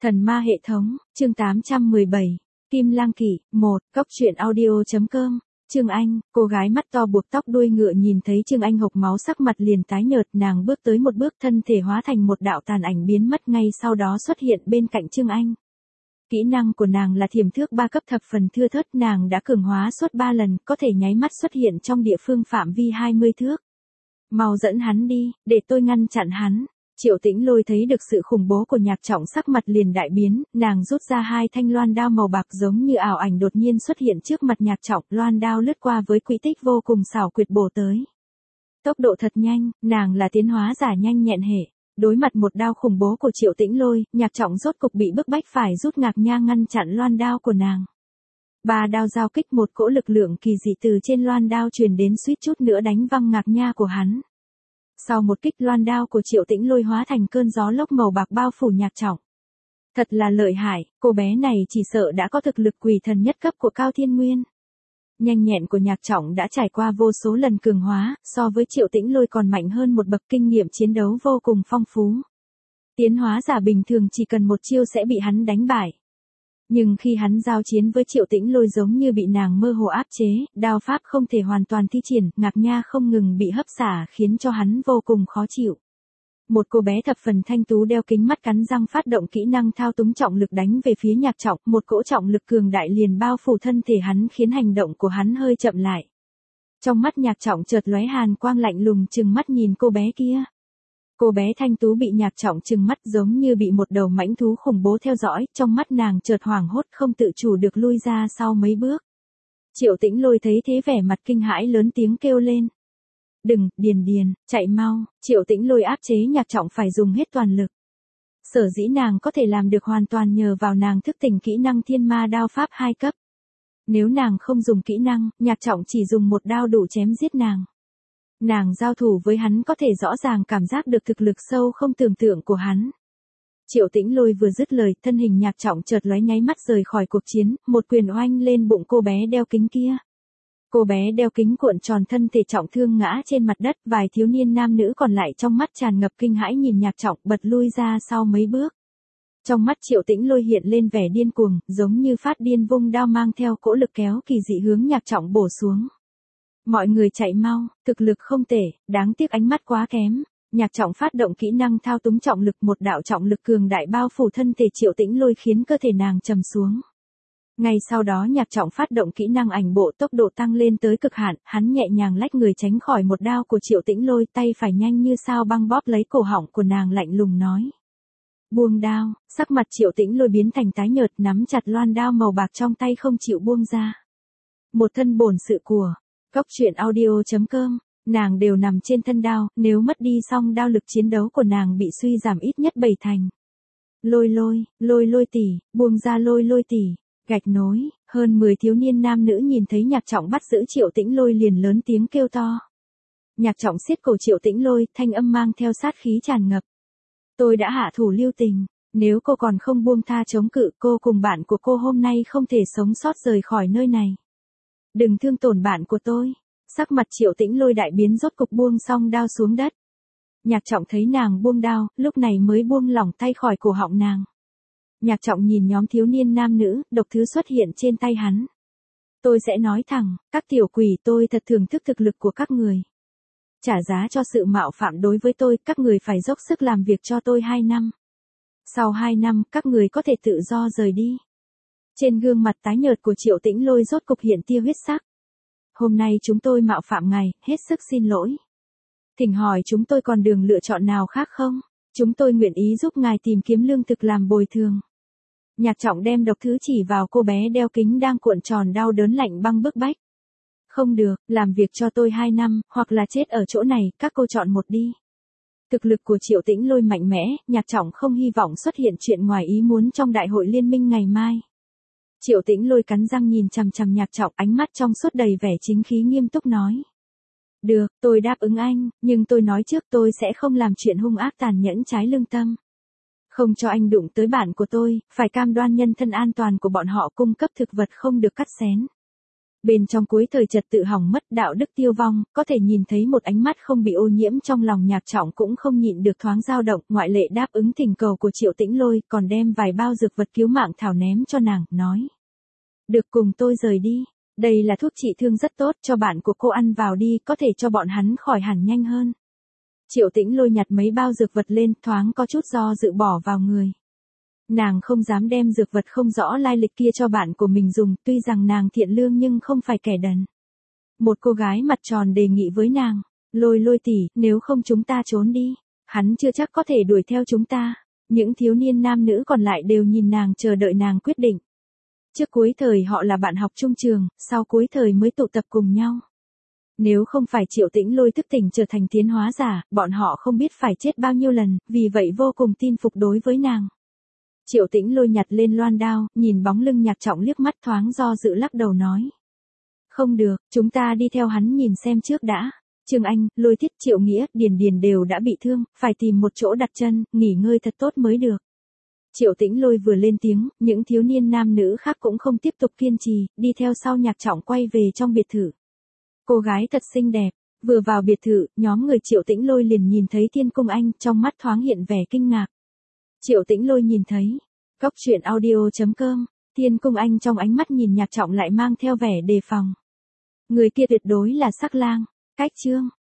Thần ma hệ thống, chương 817, Kim Lang Kỵ, 1, Cốc truyện audio.com, Trương Anh, cô gái mắt to buộc tóc đuôi ngựa nhìn thấy Trương Anh hộc máu sắc mặt liền tái nhợt, nàng bước tới một bước thân thể hóa thành một đạo tàn ảnh biến mất ngay sau đó xuất hiện bên cạnh Trương Anh. Kỹ năng của nàng là thiểm thước 3 cấp thập phần thưa thớt, nàng đã cường hóa suốt 3 lần, có thể nháy mắt xuất hiện trong địa phương phạm vi 20 thước. Mau dẫn hắn đi, để tôi ngăn chặn hắn. Triệu Tĩnh Lôi thấy được sự khủng bố của Nhạc Trọng sắc mặt liền đại biến, nàng rút ra 2 thanh loan đao màu bạc giống như ảo ảnh đột nhiên xuất hiện trước mặt Nhạc Trọng, loan đao lướt qua với quỹ tích vô cùng xảo quyệt bổ tới. Tốc độ thật nhanh, nàng là tiến hóa giả nhanh nhẹn hệ. Đối mặt một đao khủng bố của Triệu Tĩnh Lôi, Nhạc Trọng rốt cục bị bức bách phải rút ngạc nha ngăn chặn loan đao của nàng. 3 đao giao kích, một cỗ lực lượng kỳ dị từ trên loan đao truyền đến suýt chút nữa đánh văng ngạc nha của hắn. Sau một kích, loan đao của Triệu Tĩnh Lôi hóa thành cơn gió lốc màu bạc bao phủ Nhạc Trọng. Thật là lợi hại, cô bé này chỉ sợ đã có thực lực quỷ thần nhất cấp của Cao Thiên Nguyên. Nhanh nhẹn của Nhạc Trọng đã trải qua vô số lần cường hóa, so với Triệu Tĩnh Lôi còn mạnh hơn một bậc, kinh nghiệm chiến đấu vô cùng phong phú. Tiến hóa giả bình thường chỉ cần một chiêu sẽ bị hắn đánh bại. Nhưng khi hắn giao chiến với Triệu Tĩnh Lôi giống như bị nàng mơ hồ áp chế, đao pháp không thể hoàn toàn thi triển, ngạc nha không ngừng bị hấp xả khiến cho hắn vô cùng khó chịu. Một cô bé thập phần thanh tú đeo kính mắt cắn răng phát động kỹ năng thao túng trọng lực đánh về phía Nhạc Trọng, một cỗ trọng lực cường đại liền bao phủ thân thể hắn khiến hành động của hắn hơi chậm lại. Trong mắt Nhạc Trọng chợt lóe hàn quang lạnh lùng trừng mắt nhìn cô bé kia. Cô bé thanh tú bị Nhạc Trọng trừng mắt giống như bị một đầu mãnh thú khủng bố theo dõi, trong mắt nàng chợt hoảng hốt không tự chủ được lui ra sau mấy bước. Triệu Tĩnh Lôi thấy thế vẻ mặt kinh hãi lớn tiếng kêu lên. Đừng, Điền, chạy mau, Triệu Tĩnh Lôi áp chế Nhạc Trọng phải dùng hết toàn lực. Sở dĩ nàng có thể làm được hoàn toàn nhờ vào nàng thức tỉnh kỹ năng thiên ma đao pháp 2 cấp. Nếu nàng không dùng kỹ năng, Nhạc Trọng chỉ dùng một đao đủ chém giết nàng. Nàng giao thủ với hắn có thể rõ ràng cảm giác được thực lực sâu không tưởng tượng của hắn. Triệu Tĩnh Lôi vừa dứt lời, thân hình Nhạc Trọng chợt lóe nháy mắt rời khỏi cuộc chiến, một quyền oanh lên bụng cô bé đeo kính kia. Cô bé đeo kính cuộn tròn thân thể trọng thương ngã trên mặt đất, vài thiếu niên nam nữ còn lại trong mắt tràn ngập kinh hãi nhìn Nhạc Trọng bật lui ra sau mấy bước. Trong mắt Triệu Tĩnh Lôi hiện lên vẻ điên cuồng, giống như phát điên vung đao mang theo cỗ lực kéo kỳ dị hướng Nhạc Trọng bổ xuống. Mọi người chạy mau, thực lực không tệ, đáng tiếc ánh mắt quá kém. Nhạc Trọng phát động kỹ năng thao túng trọng lực, một đạo trọng lực cường đại bao phủ thân thể Triệu Tĩnh Lôi khiến cơ thể nàng trầm xuống. Ngay sau đó Nhạc Trọng phát động kỹ năng ảnh bộ, tốc độ tăng lên tới cực hạn, hắn nhẹ nhàng lách người tránh khỏi một đao của Triệu Tĩnh Lôi, tay phải nhanh như sao băng bóp lấy cổ họng của nàng lạnh lùng nói. Buông đao, sắc mặt Triệu Tĩnh Lôi biến thành tái nhợt, nắm chặt loan đao màu bạc trong tay không chịu buông ra. Một thân bổn sự của Cốc truyện audio.com, nàng đều nằm trên thân đao, nếu mất đi xong đao lực chiến đấu của nàng bị suy giảm ít nhất 7 thành. Lôi tỷ, buông ra lôi tỷ, gạch nối, hơn 10 thiếu niên nam nữ nhìn thấy Nhạc Trọng bắt giữ Triệu Tĩnh Lôi liền lớn tiếng kêu to. Nhạc Trọng siết cổ Triệu Tĩnh Lôi, thanh âm mang theo sát khí tràn ngập. Tôi đã hạ thủ lưu tình, nếu cô còn không buông tha chống cự, cô cùng bạn của cô hôm nay không thể sống sót rời khỏi nơi này. Đừng thương tổn bạn của tôi. Sắc mặt Triệu Tĩnh Lôi đại biến rốt cục buông xong đao xuống đất. Nhạc Trọng thấy nàng buông đao, lúc này mới buông lỏng tay khỏi cổ họng nàng. Nhạc Trọng nhìn nhóm thiếu niên nam nữ, độc thứ xuất hiện trên tay hắn. Tôi sẽ nói thẳng, các tiểu quỷ, tôi thật thưởng thức thực lực của các người. Trả giá cho sự mạo phạm đối với tôi, các người phải dốc sức làm việc cho tôi 2 năm. Sau 2 năm, các người có thể tự do rời đi. Trên gương mặt tái nhợt của Triệu Tĩnh Lôi rốt cục hiện tia huyết sắc. Hôm nay chúng tôi mạo phạm ngài, hết sức xin lỗi. Thỉnh hỏi chúng tôi còn đường lựa chọn nào khác không? Chúng tôi nguyện ý giúp ngài tìm kiếm lương thực làm bồi thường. Nhạc Trọng đem độc thứ chỉ vào cô bé đeo kính đang cuộn tròn đau đớn lạnh băng bức bách. Không được, làm việc cho tôi 2 năm, hoặc là chết ở chỗ này, các cô chọn một đi. Thực lực của Triệu Tĩnh Lôi mạnh mẽ, Nhạc Trọng không hy vọng xuất hiện chuyện ngoài ý muốn trong đại hội liên minh ngày mai. Triệu Tĩnh Lôi cắn răng nhìn chằm chằm Nhạc Trọng, ánh mắt trong suốt đầy vẻ chính khí nghiêm túc nói. Được, tôi đáp ứng anh, nhưng tôi nói trước tôi sẽ không làm chuyện hung ác tàn nhẫn trái lương tâm. Không cho anh đụng tới bạn của tôi, phải cam đoan nhân thân an toàn của bọn họ, cung cấp thực vật không được cắt xén. Bên trong cuối thời trật tự hỏng mất, đạo đức tiêu vong, có thể nhìn thấy một ánh mắt không bị ô nhiễm, trong lòng Nhạc Trọng cũng không nhịn được thoáng dao động, ngoại lệ đáp ứng thỉnh cầu của Triệu Tĩnh Lôi, còn đem vài bao dược vật cứu mạng thảo ném cho nàng, nói. Được, cùng tôi rời đi. Đây là thuốc trị thương rất tốt, cho bạn của cô ăn vào đi, có thể cho bọn hắn khỏi hẳn nhanh hơn. Triệu Tĩnh Lôi nhặt mấy bao dược vật lên, thoáng có chút do dự bỏ vào người. Nàng không dám đem dược vật không rõ lai lịch kia cho bạn của mình dùng, tuy rằng nàng thiện lương nhưng không phải kẻ đần. Một cô gái mặt tròn đề nghị với nàng, Lôi tỷ, nếu không chúng ta trốn đi, hắn chưa chắc có thể đuổi theo chúng ta. Những thiếu niên nam nữ còn lại đều nhìn nàng chờ đợi nàng quyết định. Trước cuối thời họ là bạn học chung trường, sau cuối thời mới tụ tập cùng nhau. Nếu không phải Triệu Tĩnh Lôi thức tỉnh trở thành tiến hóa giả, bọn họ không biết phải chết bao nhiêu lần, vì vậy vô cùng tin phục đối với nàng. Triệu Tĩnh Lôi nhặt lên loan đao, nhìn bóng lưng Nhạc Trọng liếc mắt, thoáng do dự lắc đầu nói. Không được, chúng ta đi theo hắn nhìn xem trước đã. Trương Anh, Lôi Thiết, Triệu Nghĩa, Điền đều đã bị thương, phải tìm một chỗ đặt chân, nghỉ ngơi thật tốt mới được. Triệu Tĩnh Lôi vừa lên tiếng, những thiếu niên nam nữ khác cũng không tiếp tục kiên trì, đi theo sau Nhạc Trọng quay về trong biệt thự. Cô gái thật xinh đẹp, vừa vào biệt thự, nhóm người Triệu Tĩnh Lôi liền nhìn thấy Thiên Cung Anh, trong mắt thoáng hiện vẻ kinh ngạc. Triệu Tĩnh Lôi nhìn thấy, Cóc truyện audio.com, Thiên Cung Anh trong ánh mắt nhìn Nhạc Trọng lại mang theo vẻ đề phòng. Người kia tuyệt đối là Sắc Lang. Cách chương